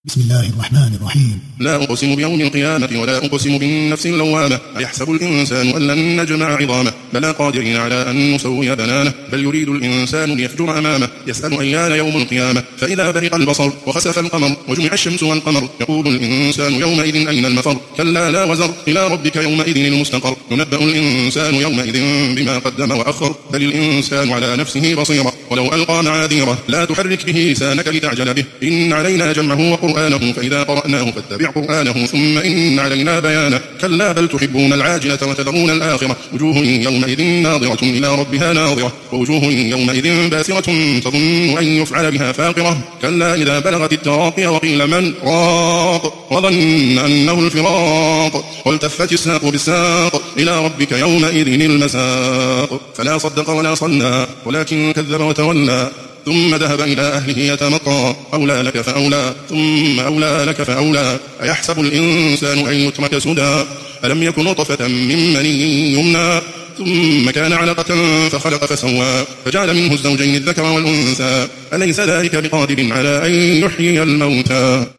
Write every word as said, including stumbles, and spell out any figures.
بسم الله الرحمن الرحيم. لا أقسم بيوم القيامة ولا أقسم بالنفس اللوامة أيحسب الإنسان أن لن نجمع عظامه بلى قادرين على أن نسوي بنانه بل يريد الإنسان ليفجر أمامه يسأل أيان يوم القيامة فإذا برق البصر وخسف القمر وجمع الشمس والقمر يقول الإنسان يومئذ أين المفر كلا لا وزر إلى ربك يومئذ المستقر ينبأ الإنسان يومئذ بما قدم وأخر بل الإنسان على نفسه بصيرة ولو ألقى معاذيره لا تحرك به لسانك لتعجل به إن علينا جمعه وقرآنه فإذا قرأناه فاتبع قرآنه ثم إن علينا بيانه كلا بل تحبون العاجلة وتذرون الآخرة وجوه يومئذ ناظرة إلى ربها ناظرة ووجوه يومئذ باسرة تظن أن يفعل بها فاقرة كلا إذا بلغت التراقي وقيل من راق وظن أنه الفراق والتفت الساق بالساق إلى ربك يومئذ المساق فلا صدق ولا صلى ولكن كذب وتولى ثم ذهب إلى أهله يتمطى أولى لك فأولى ثم أولى لك فأولى أيحسب الإنسان أن يترك سدى ألم يكن نطفة من مني يمنى ثم كان علقة فخلق فسوى فجعل منه الزوجين الذكر والأنثى أليس ذلك بقادر على أن يحيي الموتى.